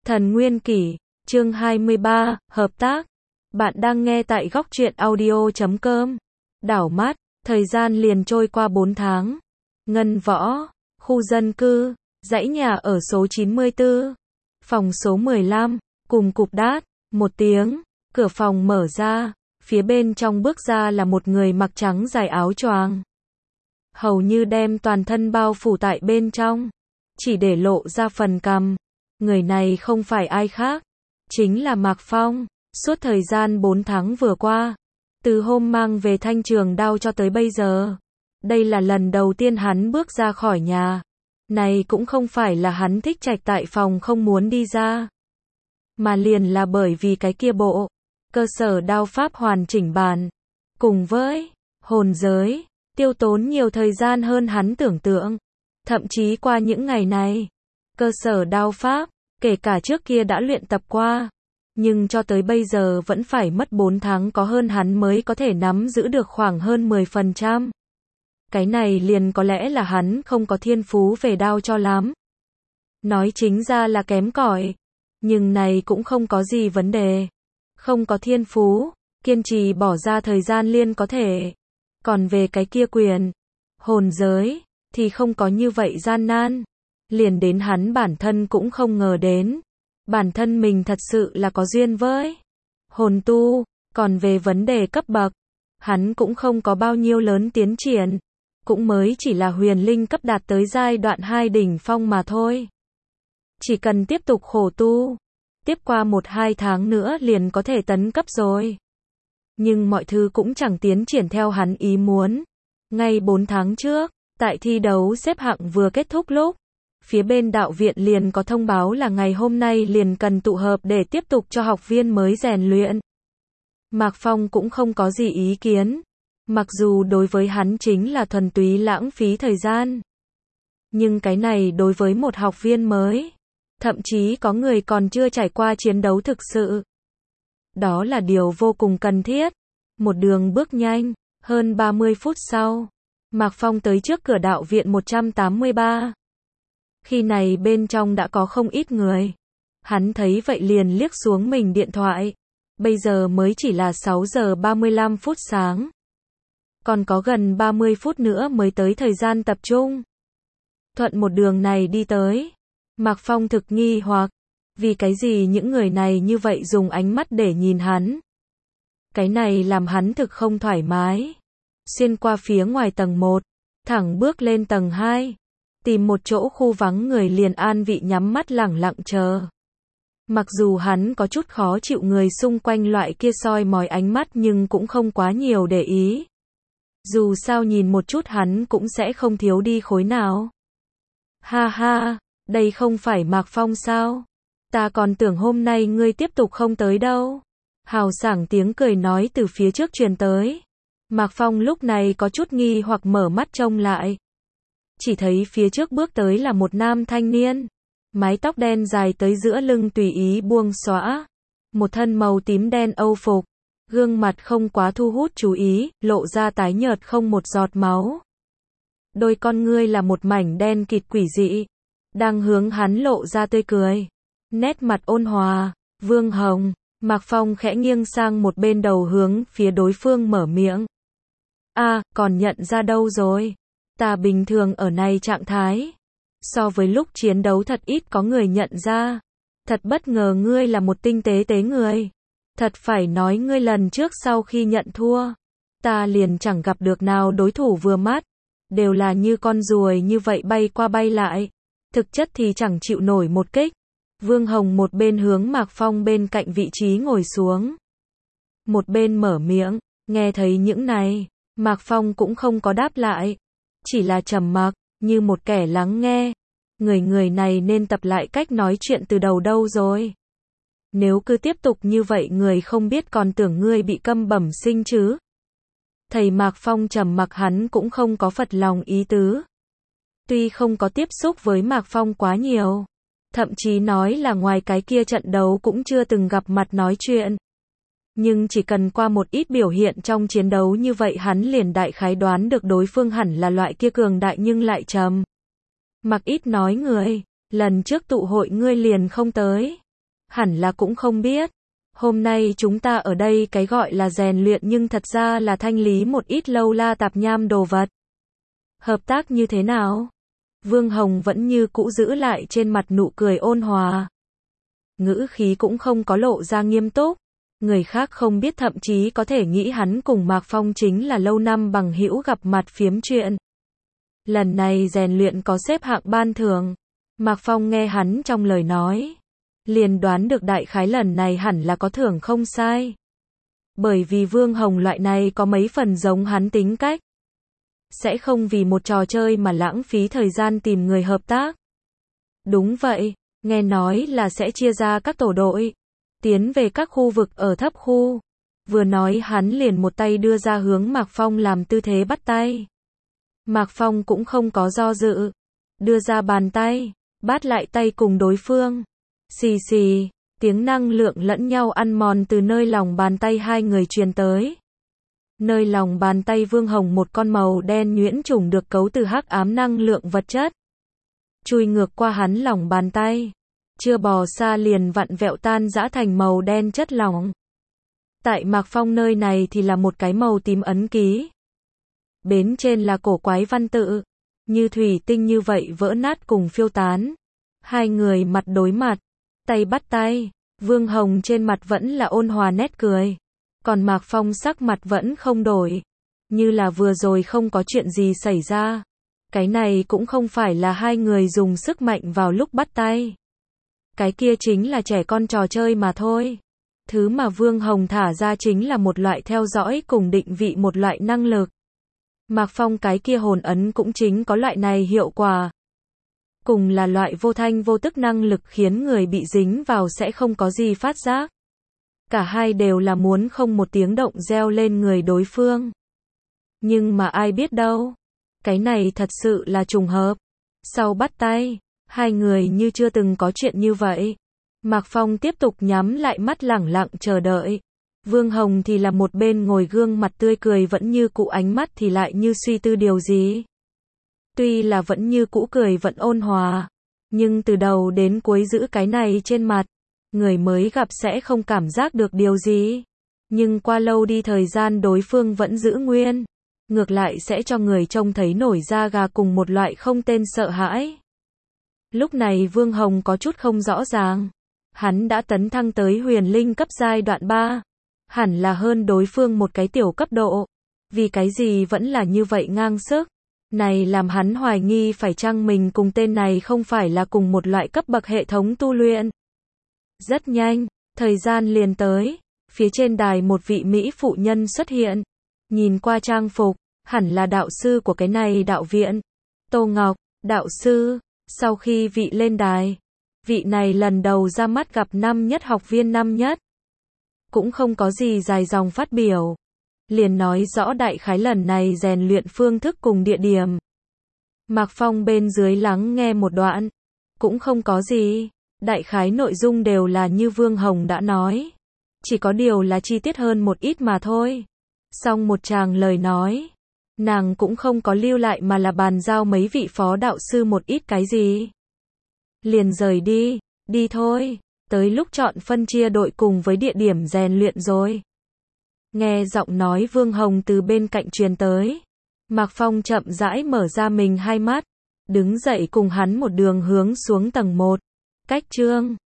Thần Nguyên Kỷ, chương 23, hợp tác. Bạn đang nghe tại góc truyện audio.com. Đảo mắt, thời gian liền trôi qua 4 tháng. Ngân Võ, khu dân cư, dãy nhà ở số 94, phòng số 15, cùng cục đát, 1 tiếng, cửa phòng mở ra, phía bên trong bước ra là một người mặc trắng dài áo choàng. Hầu như đem toàn thân bao phủ tại bên trong, chỉ để lộ ra phần cằm. Người này không phải ai khác, chính là Mạc Phong. Suốt thời gian 4 tháng vừa qua, từ hôm mang về thanh trường đao cho tới bây giờ, đây là lần đầu tiên hắn bước ra khỏi nhà. Này cũng không phải là hắn thích trạch tại phòng không muốn đi ra, mà liền là bởi vì cái kia bộ cơ sở đao pháp hoàn chỉnh bản, cùng với hồn giới, tiêu tốn nhiều thời gian hơn hắn tưởng tượng. Thậm chí qua những ngày này, cơ sở đao pháp, kể cả trước kia đã luyện tập qua, nhưng cho tới bây giờ vẫn phải mất 4 tháng có hơn hắn mới có thể nắm giữ được khoảng hơn 10%. Cái này liền có lẽ là hắn không có thiên phú về đao cho lắm. Nói chính ra là kém cỏi, nhưng này cũng không có gì vấn đề. Không có thiên phú, kiên trì bỏ ra thời gian liền có thể. Còn về cái kia quyền, hồn giới, thì không có như vậy gian nan. Liền đến hắn bản thân cũng không ngờ đến. Bản thân mình thật sự là có duyên với hồn tu, còn về vấn đề cấp bậc, hắn cũng không có bao nhiêu lớn tiến triển, cũng mới chỉ là huyền linh cấp đạt tới giai đoạn 2 đỉnh phong mà thôi. Chỉ cần tiếp tục khổ tu, tiếp qua 1-2 tháng nữa liền có thể tấn cấp rồi. Nhưng mọi thứ cũng chẳng tiến triển theo hắn ý muốn. Ngay 4 tháng trước, tại thi đấu xếp hạng vừa kết thúc lúc, phía bên đạo viện liền có thông báo là ngày hôm nay liền cần tụ hợp để tiếp tục cho học viên mới rèn luyện. Mạc Phong cũng không có gì ý kiến, mặc dù đối với hắn chính là thuần túy lãng phí thời gian. Nhưng cái này đối với một học viên mới, thậm chí có người còn chưa trải qua chiến đấu thực sự, đó là điều vô cùng cần thiết. Một đường bước nhanh, hơn 30 phút sau, Mạc Phong tới trước cửa đạo viện 183. Khi này bên trong đã có không ít người. Hắn thấy vậy liền liếc xuống mình điện thoại. Bây giờ mới chỉ là 6 giờ 35 phút sáng. Còn có gần 30 phút nữa mới tới thời gian tập trung. Thuận một đường này đi tới. Mạc Phong thực nghi hoặc. Vì cái gì những người này như vậy dùng ánh mắt để nhìn hắn. Cái này làm hắn thực không thoải mái. Xuyên qua phía ngoài tầng 1. Thẳng bước lên tầng 2. Tìm một chỗ khu vắng người liền an vị nhắm mắt lẳng lặng chờ. Mặc dù hắn có chút khó chịu người xung quanh loại kia soi mói ánh mắt nhưng cũng không quá nhiều để ý. Dù sao nhìn một chút hắn cũng sẽ không thiếu đi khối nào. Ha ha, đây không phải Mạc Phong sao? Ta còn tưởng hôm nay ngươi tiếp tục không tới đâu. Hào sảng tiếng cười nói từ phía trước truyền tới. Mạc Phong lúc này có chút nghi hoặc mở mắt trông lại. Chỉ thấy phía trước bước tới là một nam thanh niên, mái tóc đen dài tới giữa lưng tùy ý buông xõa, một thân màu tím đen âu phục, gương mặt không quá thu hút chú ý, lộ ra tái nhợt không một giọt máu. Đôi con ngươi là một mảnh đen kịt quỷ dị, đang hướng hắn lộ ra tươi cười, nét mặt ôn hòa. Vương Hồng, Mạc Phong khẽ nghiêng sang một bên đầu hướng phía đối phương mở miệng. Còn nhận ra đâu rồi? Ta bình thường ở này trạng thái. So với lúc chiến đấu thật ít có người nhận ra. Thật bất ngờ ngươi là một tinh tế người. Thật phải nói ngươi lần trước sau khi nhận thua, ta liền chẳng gặp được nào đối thủ vừa mắt. Đều là như con ruồi như vậy bay qua bay lại. Thực chất thì chẳng chịu nổi một kích. Vương Hồng một bên hướng Mạc Phong bên cạnh vị trí ngồi xuống. Một bên mở miệng, nghe thấy những này, Mạc Phong cũng không có đáp lại. Chỉ là trầm mặc, như một kẻ lắng nghe. Người này nên tập lại cách nói chuyện từ đầu đâu rồi. Nếu cứ tiếp tục như vậy người không biết còn tưởng ngươi bị câm bẩm sinh chứ. Thầy Mạc Phong trầm mặc hắn cũng không có phật lòng ý tứ. Tuy không có tiếp xúc với Mạc Phong quá nhiều. Thậm chí nói là ngoài cái kia trận đấu cũng chưa từng gặp mặt nói chuyện. Nhưng chỉ cần qua một ít biểu hiện trong chiến đấu như vậy hắn liền đại khái đoán được đối phương hẳn là loại kia cường đại nhưng lại trầm mặc ít nói người. Lần trước tụ hội ngươi liền không tới. hẳn là cũng không biết. Hôm nay chúng ta ở đây cái gọi là rèn luyện nhưng thật ra là thanh lý một ít lâu la tạp nham đồ vật. Hợp tác như thế nào? Vương Hồng vẫn như cũ giữ lại trên mặt nụ cười ôn hòa. Ngữ khí cũng không có lộ ra nghiêm túc. Người khác không biết thậm chí có thể nghĩ hắn cùng Mạc Phong chính là lâu năm bằng hữu gặp mặt phiếm chuyện. Lần này rèn luyện có xếp hạng ban thưởng. Mạc Phong nghe hắn trong lời nói, liền đoán được đại khái lần này hẳn là có thưởng không sai. Bởi vì Vương Hồng loại này có mấy phần giống hắn tính cách. Sẽ không vì một trò chơi mà lãng phí thời gian tìm người hợp tác. Đúng vậy, nghe nói là sẽ chia ra các tổ đội, tiến về các khu vực ở thấp khu. Vừa nói hắn liền một tay đưa ra hướng Mạc Phong làm tư thế bắt tay. Mạc Phong cũng không có do dự, đưa ra bàn tay, bắt lại tay cùng đối phương. Xì xì, tiếng năng lượng lẫn nhau ăn mòn từ nơi lòng bàn tay hai người truyền tới. Nơi lòng bàn tay Vương Hồng một con màu đen nhuyễn trùng được cấu từ hắc ám năng lượng vật chất. Chui ngược qua hắn lòng bàn tay. Chưa bò xa liền vặn vẹo tan rã thành màu đen chất lỏng. Tại Mạc Phong nơi này thì là một cái màu tím ấn ký. Bên trên là cổ quái văn tự. Như thủy tinh như vậy vỡ nát cùng phiêu tán. Hai người mặt đối mặt. Tay bắt tay. Vương Hồng trên mặt vẫn là ôn hòa nét cười. Còn Mạc Phong sắc mặt vẫn không đổi. Như là vừa rồi không có chuyện gì xảy ra. Cái này cũng không phải là hai người dùng sức mạnh vào lúc bắt tay. Cái kia chính là trẻ con trò chơi mà thôi. Thứ mà Vương Hồng thả ra chính là một loại theo dõi cùng định vị một loại năng lực. Mạc Phong cái kia hồn ấn cũng chính có loại này hiệu quả. Cùng là loại vô thanh vô tức năng lực khiến người bị dính vào sẽ không có gì phát giác. Cả hai đều là muốn không một tiếng động gieo lên người đối phương. Nhưng mà ai biết đâu. Cái này thật sự là trùng hợp. Sau bắt tay, hai người như chưa từng có chuyện như vậy. Mạc Phong tiếp tục nhắm lại mắt lẳng lặng chờ đợi. Vương Hồng thì là một bên ngồi gương mặt tươi cười vẫn như cũ, ánh mắt thì lại như suy tư điều gì. Tuy là vẫn như cũ cười vẫn ôn hòa, nhưng từ đầu đến cuối giữ cái này trên mặt, người mới gặp sẽ không cảm giác được điều gì. Nhưng qua lâu đi thời gian đối phương vẫn giữ nguyên, ngược lại sẽ cho người trông thấy nổi da gà cùng một loại không tên sợ hãi. Lúc này Vương Hồng có chút không rõ ràng. Hắn đã tấn thăng tới huyền linh cấp giai đoạn 3. Hẳn là hơn đối phương một cái tiểu cấp độ. Vì cái gì vẫn là như vậy ngang sức. Này làm hắn hoài nghi phải chăng mình cùng tên này không phải là cùng một loại cấp bậc hệ thống tu luyện. Rất nhanh, thời gian liền tới. Phía trên đài một vị Mỹ phụ nhân xuất hiện. Nhìn qua trang phục, hẳn là đạo sư của cái này đạo viện. Tô Ngọc, đạo sư. Sau khi vị lên đài, vị này lần đầu ra mắt gặp năm nhất học viên năm nhất. Cũng không có gì dài dòng phát biểu. Liền nói rõ đại khái lần này rèn luyện phương thức cùng địa điểm. Mạc Phong bên dưới lắng nghe một đoạn. Cũng không có gì. Đại khái nội dung đều là như Vương Hồng đã nói. Chỉ có điều là chi tiết hơn một ít mà thôi. Xong một tràng lời nói. Nàng cũng không có lưu lại mà là bàn giao mấy vị phó đạo sư một ít cái gì. Liền rời đi, đi thôi, tới lúc chọn phân chia đội cùng với địa điểm rèn luyện rồi. Nghe giọng nói Vương Hồng từ bên cạnh truyền tới. Mạc Phong chậm rãi mở ra mình hai mắt, đứng dậy cùng hắn một đường hướng xuống tầng 1. Cách chương